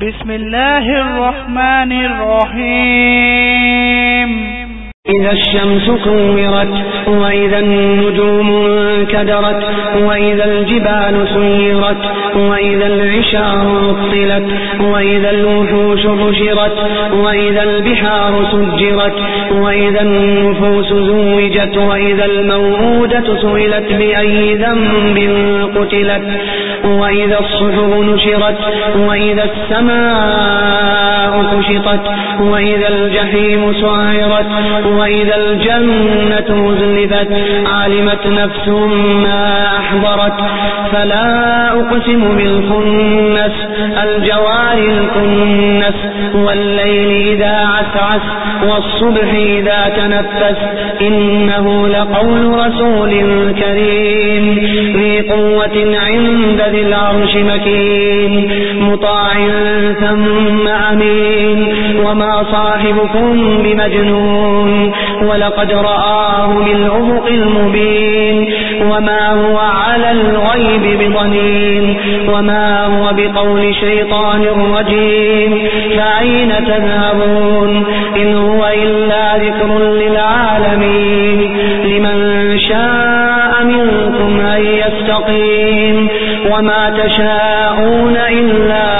بسم الله الرحمن الرحيم إذا الشمس كورت وإذا النجوم انكدرت وإذا الجبال سيرت وإذا العشار عطلت وإذا الوحوش حشرت وإذا البحار سجرت وإذا النفوس زوجت وإذا الموءودة سئلت بأي ذنب قتلت وإذا الصحف نشرت وإذا السماء كشطت وإذا الجحيم سعرت وإذا الجنة أزلفت علمت نفس ما أحضرت فلا أقسم بالخنس الجوار الكنس والليل إذا عسعس والصبح إذا تنفس إنه لقول رسول كريم ذي قوة عند ذي العرش مكين مطاع ثم أمين وما صاحبكم بمجنون ولقد رآه بالأفق المبين وما هو على الغيب بضنين وما هو بقول شيطان رجيم فأين تذهبون إن هو إلا ذكر للعالمين لمن شاء منكم أن يستقيم وما تشاءون إلا